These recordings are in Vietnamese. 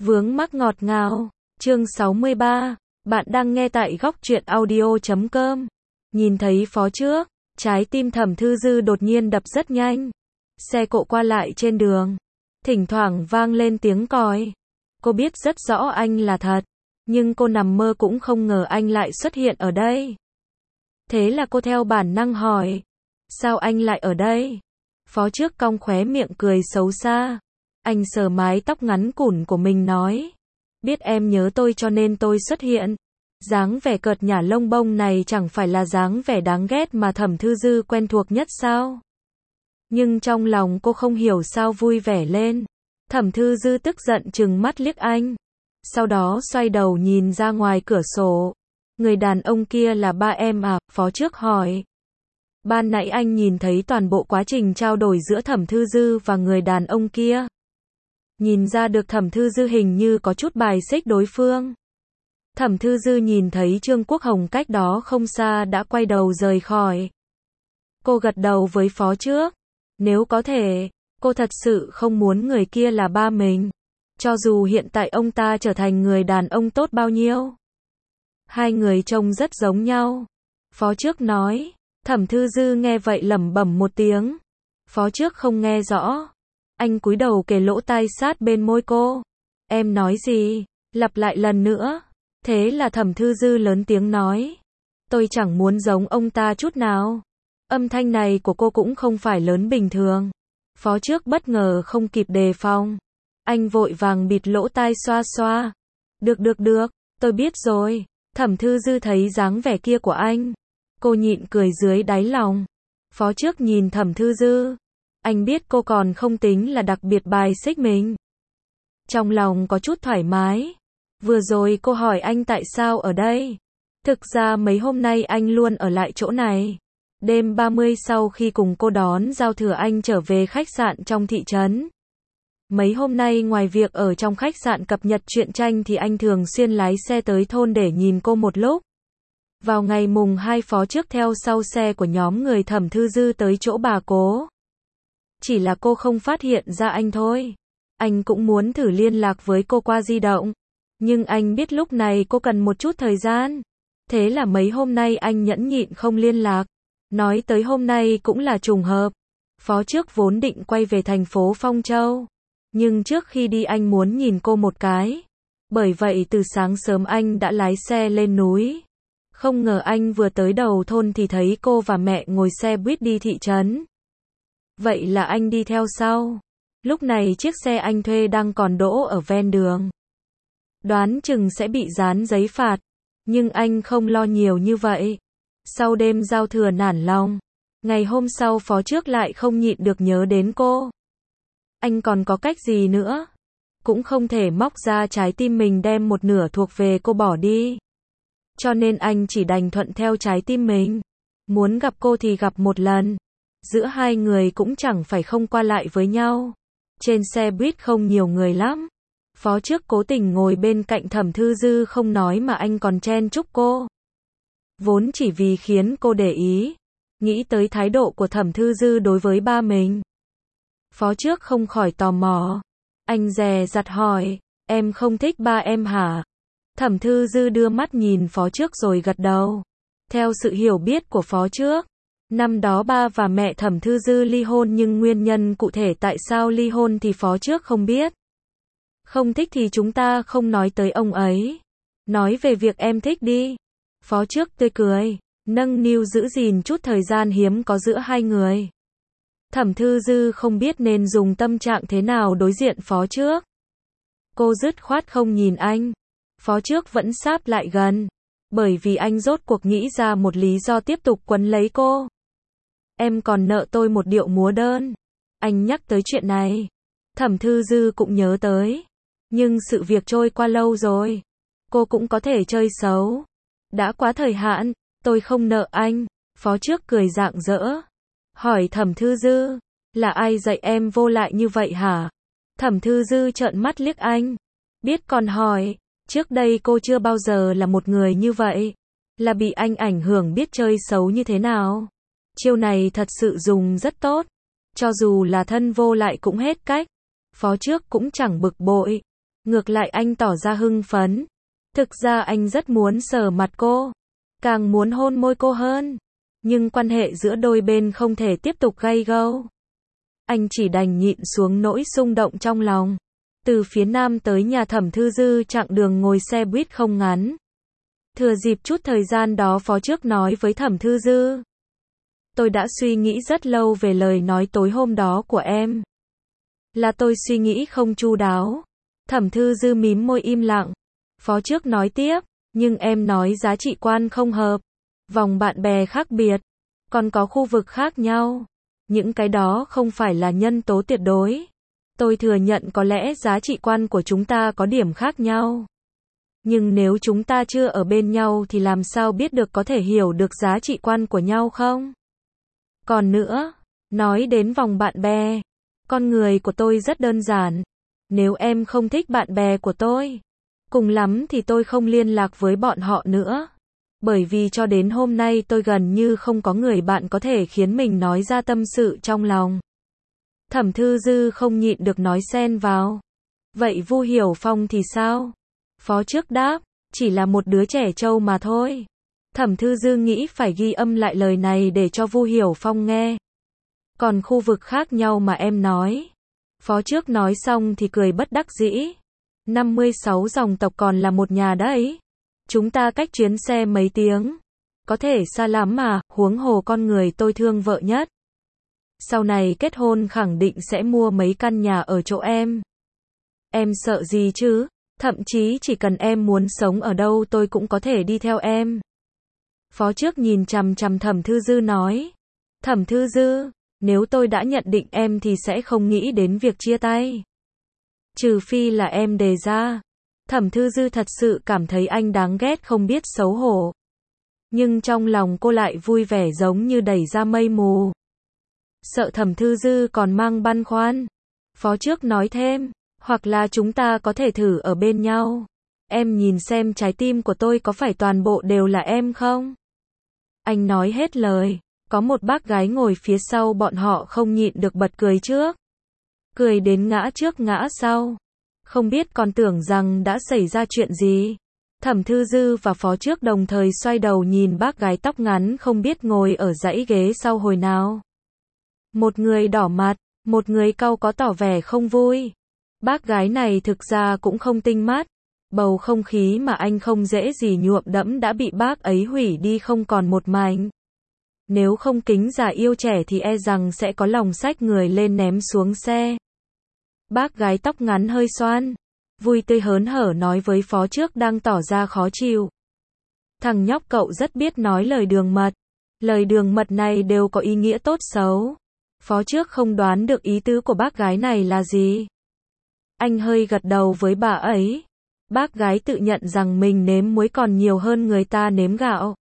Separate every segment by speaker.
Speaker 1: Vướng mắc ngọt ngào, chương 63, bạn đang nghe tại góc truyện audio.com. Nhìn thấy phó trước, trái tim Thẩm Thư Dư đột nhiên đập rất nhanh. Xe cộ qua lại trên đường, thỉnh thoảng vang lên tiếng còi. Cô biết rất rõ anh là thật, nhưng cô nằm mơ cũng không ngờ anh lại xuất hiện ở đây. Thế là cô theo bản năng hỏi, sao anh lại ở đây? Phó trước cong khóe miệng cười xấu xa. Anh sờ mái tóc ngắn cùn của mình nói, biết em nhớ tôi cho nên tôi xuất hiện. Dáng vẻ cợt nhả lông bông này chẳng phải là dáng vẻ đáng ghét mà Thẩm Thư Dư quen thuộc nhất sao? Nhưng trong lòng cô không hiểu sao vui vẻ lên. Thẩm Thư Dư tức giận trừng mắt liếc anh. Sau đó xoay đầu nhìn ra ngoài cửa sổ. Người đàn ông kia là ba em à? Phó trước hỏi. Ban nãy anh nhìn thấy toàn bộ quá trình trao đổi giữa Thẩm Thư Dư và người đàn ông kia. Nhìn ra được Thẩm Thư Dư hình như có chút bài xích đối phương. Thẩm Thư Dư nhìn thấy Trương Quốc Hồng cách đó không xa đã quay đầu rời khỏi. Cô gật đầu với phó trước. Nếu có thể, cô thật sự không muốn người kia là ba mình. Cho dù hiện tại ông ta trở thành người đàn ông tốt bao nhiêu. Hai người trông rất giống nhau. Phó trước nói. Thẩm Thư Dư nghe vậy lẩm bẩm một tiếng. Phó trước không nghe rõ. Anh cúi đầu kề lỗ tai sát bên môi cô. Em nói gì? Lặp lại lần nữa. Thế là Thẩm Thư Dư lớn tiếng nói. Tôi chẳng muốn giống ông ta chút nào. Âm thanh này của cô cũng không phải lớn bình thường. Phó trước bất ngờ không kịp đề phòng. Anh vội vàng bịt lỗ tai xoa xoa. Được, tôi biết rồi. Thẩm Thư Dư thấy dáng vẻ kia của anh. Cô nhịn cười dưới đáy lòng. Phó trước nhìn Thẩm Thư Dư. Anh biết cô còn không tính là đặc biệt bài xích mình. Trong lòng có chút thoải mái. Vừa rồi cô hỏi anh tại sao ở đây. Thực ra mấy hôm nay anh luôn ở lại chỗ này. Đêm 30 sau khi cùng cô đón giao thừa anh trở về khách sạn trong thị trấn. Mấy hôm nay ngoài việc ở trong khách sạn cập nhật truyện tranh thì anh thường xuyên lái xe tới thôn để nhìn cô một lúc. Vào ngày mùng 2 phó trước theo sau xe của nhóm người Thẩm Thư Dư tới chỗ bà cố. Chỉ là cô không phát hiện ra anh thôi. Anh cũng muốn thử liên lạc với cô qua di động. Nhưng anh biết lúc này cô cần một chút thời gian. Thế là mấy hôm nay anh nhẫn nhịn không liên lạc. Nói tới hôm nay cũng là trùng hợp. Phó trước vốn định quay về thành phố Phong Châu. Nhưng trước khi đi anh muốn nhìn cô một cái. Bởi vậy từ sáng sớm anh đã lái xe lên núi. Không ngờ anh vừa tới đầu thôn thì thấy cô và mẹ ngồi xe buýt đi thị trấn. Vậy là anh đi theo sau. Lúc này chiếc xe anh thuê đang còn đỗ ở ven đường. Đoán chừng sẽ bị dán giấy phạt. Nhưng anh không lo nhiều như vậy. Sau đêm giao thừa nản lòng. Ngày hôm sau phó trước lại không nhịn được nhớ đến cô. Anh còn có cách gì nữa? Cũng không thể móc ra trái tim mình đem một nửa thuộc về cô bỏ đi. Cho nên anh chỉ đành thuận theo trái tim mình. Muốn gặp cô thì gặp một lần. Giữa hai người cũng chẳng phải không qua lại với nhau. Trên xe buýt không nhiều người lắm. Phó trước cố tình ngồi bên cạnh Thẩm Thư Dư không nói mà anh còn chen chúc cô. Vốn chỉ vì khiến cô để ý. Nghĩ tới thái độ của Thẩm Thư Dư đối với ba mình. Phó trước không khỏi tò mò. Anh dè dặt hỏi, em không thích ba em hả? Thẩm Thư Dư đưa mắt nhìn phó trước rồi gật đầu. Theo sự hiểu biết của phó trước, năm đó ba và mẹ Thẩm Thư Dư ly hôn nhưng nguyên nhân cụ thể tại sao ly hôn thì phó trước không biết. Không thích thì chúng ta không nói tới ông ấy. Nói về việc em thích đi. Phó trước tươi cười, nâng niu giữ gìn chút thời gian hiếm có giữa hai người. Thẩm Thư Dư không biết nên dùng tâm trạng thế nào đối diện phó trước. Cô dứt khoát không nhìn anh. Phó trước vẫn sáp lại gần. Bởi vì anh rốt cuộc nghĩ ra một lý do tiếp tục quấn lấy cô. Em còn nợ tôi một điệu múa đơn. Anh nhắc tới chuyện này. Thẩm Thư Dư cũng nhớ tới. Nhưng sự việc trôi qua lâu rồi. Cô cũng có thể chơi xấu. Đã quá thời hạn, tôi không nợ anh. Phó trước cười rạng rỡ. Hỏi Thẩm Thư Dư, là ai dạy em vô lại như vậy hả? Thẩm Thư Dư trợn mắt liếc anh. Biết còn hỏi, trước đây cô chưa bao giờ là một người như vậy. Là bị anh ảnh hưởng biết chơi xấu như thế nào. Chiêu này thật sự dùng rất tốt. Cho dù là thân vô lại cũng hết cách. Phó trước cũng chẳng bực bội. Ngược lại anh tỏ ra hưng phấn. Thực ra anh rất muốn sờ mặt cô, càng muốn hôn môi cô hơn. Nhưng quan hệ giữa đôi bên không thể tiếp tục gay gâu. Anh chỉ đành nhịn xuống nỗi xung động trong lòng. Từ phía Nam tới nhà Thẩm Thư Dư chặng đường ngồi xe buýt không ngắn. Thừa dịp chút thời gian đó phó trước nói với Thẩm Thư Dư. Tôi đã suy nghĩ rất lâu về lời nói tối hôm đó của em. Là tôi suy nghĩ không chu đáo. Thẩm Thư Dư mím môi im lặng. Phó trước nói tiếp, nhưng em nói giá trị quan không hợp. Vòng bạn bè khác biệt. Còn có khu vực khác nhau. Những cái đó không phải là nhân tố tuyệt đối. Tôi thừa nhận có lẽ giá trị quan của chúng ta có điểm khác nhau. Nhưng nếu chúng ta chưa ở bên nhau thì làm sao biết được có thể hiểu được giá trị quan của nhau không? Còn nữa, nói đến vòng bạn bè, con người của tôi rất đơn giản. Nếu em không thích bạn bè của tôi, cùng lắm thì tôi không liên lạc với bọn họ nữa. Bởi vì cho đến hôm nay tôi gần như không có người bạn có thể khiến mình nói ra tâm sự trong lòng. Thẩm Thư Dư không nhịn được nói xen vào. Vậy Vu Hiểu Phong thì sao? Phó trước đáp, chỉ là một đứa trẻ trâu mà thôi. Thẩm Thư Dư nghĩ phải ghi âm lại lời này để cho Vu Hiểu Phong nghe. Còn khu vực khác nhau mà em nói. Phó trước nói xong thì cười bất đắc dĩ. 56 dòng tộc còn là một nhà đấy. Chúng ta cách chuyến xe mấy tiếng. Có thể xa lắm mà, huống hồ con người tôi thương vợ nhất. Sau này kết hôn khẳng định sẽ mua mấy căn nhà ở chỗ em. Em sợ gì chứ? Thậm chí chỉ cần em muốn sống ở đâu tôi cũng có thể đi theo em. Phó trước nhìn chằm chằm Thẩm Thư Dư nói. Thẩm Thư Dư, nếu tôi đã nhận định em thì sẽ không nghĩ đến việc chia tay. Trừ phi là em đề ra. Thẩm Thư Dư thật sự cảm thấy anh đáng ghét không biết xấu hổ. Nhưng trong lòng cô lại vui vẻ giống như đẩy ra mây mù. Sợ Thẩm Thư Dư còn mang băn khoăn. Phó trước nói thêm, hoặc là chúng ta có thể thử ở bên nhau. Em nhìn xem trái tim của tôi có phải toàn bộ đều là em không? Anh nói hết lời, có một bác gái ngồi phía sau bọn họ không nhịn được bật cười trước. Cười đến ngã trước ngã sau. Không biết còn tưởng rằng đã xảy ra chuyện gì. Thẩm Thư Dư và phó trước đồng thời xoay đầu nhìn bác gái tóc ngắn không biết ngồi ở dãy ghế sau hồi nào. Một người đỏ mặt, một người cau có tỏ vẻ không vui. Bác gái này thực ra cũng không tinh mắt. Bầu không khí mà anh không dễ gì nhuộm đẫm đã bị bác ấy hủy đi không còn một mảnh. Nếu không kính già yêu trẻ thì e rằng sẽ có lòng xách người lên ném xuống xe. Bác gái tóc ngắn hơi xoan, vui tươi hớn hở nói với phó trước đang tỏ ra khó chịu. Thằng nhóc cậu rất biết nói lời đường mật. Lời đường mật này đều có ý nghĩa tốt xấu. Phó trước không đoán được ý tứ của bác gái này là gì. Anh hơi gật đầu với bà ấy. Bác gái tự nhận rằng mình nếm muối còn nhiều hơn người ta nếm gạo.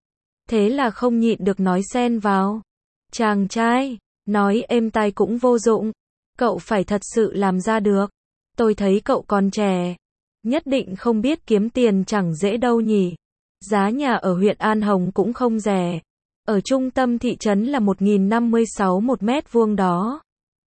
Speaker 1: Thế là không nhịn được nói xen vào. Chàng trai, nói êm tai cũng vô dụng. Cậu phải thật sự làm ra được. Tôi thấy cậu còn trẻ. Nhất định không biết kiếm tiền chẳng dễ đâu nhỉ. Giá nhà ở huyện An Hồng cũng không rẻ. Ở trung tâm thị trấn là 1056 một mét vuông đó.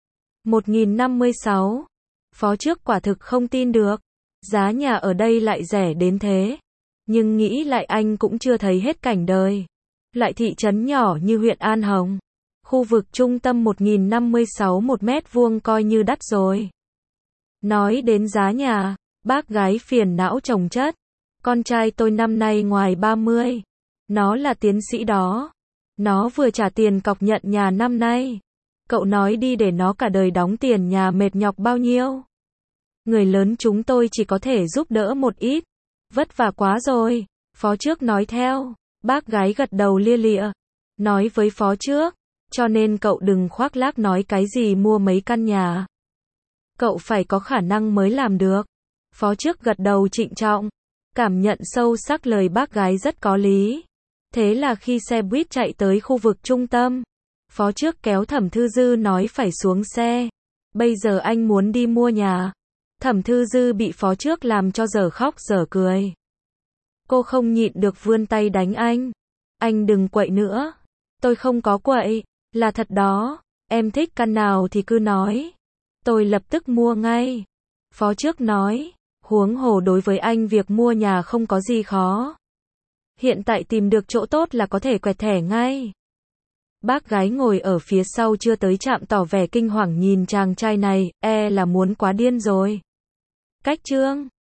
Speaker 1: 1056. Phó trước quả thực không tin được. Giá nhà ở đây lại rẻ đến thế. Nhưng nghĩ lại anh cũng chưa thấy hết cảnh đời. Lại thị trấn nhỏ như huyện An Hồng. Khu vực trung tâm 1056 một mét vuông coi như đắt rồi. Nói đến giá nhà, bác gái phiền não chồng chất. Con trai tôi năm nay ngoài 30. Nó là tiến sĩ đó. Nó vừa trả tiền cọc nhận nhà năm nay. Cậu nói đi để nó cả đời đóng tiền nhà mệt nhọc bao nhiêu. Người lớn chúng tôi chỉ có thể giúp đỡ một ít. Vất vả quá rồi. Phó trước nói theo. Bác gái gật đầu lia lịa. Nói với phó trước. Cho nên cậu đừng khoác lác nói cái gì mua mấy căn nhà. Cậu phải có khả năng mới làm được. Phó trước gật đầu trịnh trọng. Cảm nhận sâu sắc lời bác gái rất có lý. Thế là khi xe buýt chạy tới khu vực trung tâm. Phó trước kéo Thẩm Thư Dư nói phải xuống xe. Bây giờ anh muốn đi mua nhà. Thẩm Thư Dư bị phó trước làm cho dở khóc dở cười. Cô không nhịn được vươn tay đánh anh. Anh đừng quậy nữa. Tôi không có quậy. Là thật đó. Em thích căn nào thì cứ nói. Tôi lập tức mua ngay. Phó trước nói. Huống hồ đối với anh việc mua nhà không có gì khó. Hiện tại tìm được chỗ tốt là có thể quẹt thẻ ngay. Bác gái ngồi ở phía sau chưa tới trạm tỏ vẻ kinh hoàng nhìn chàng trai này, là muốn quá điên rồi. Cách Trương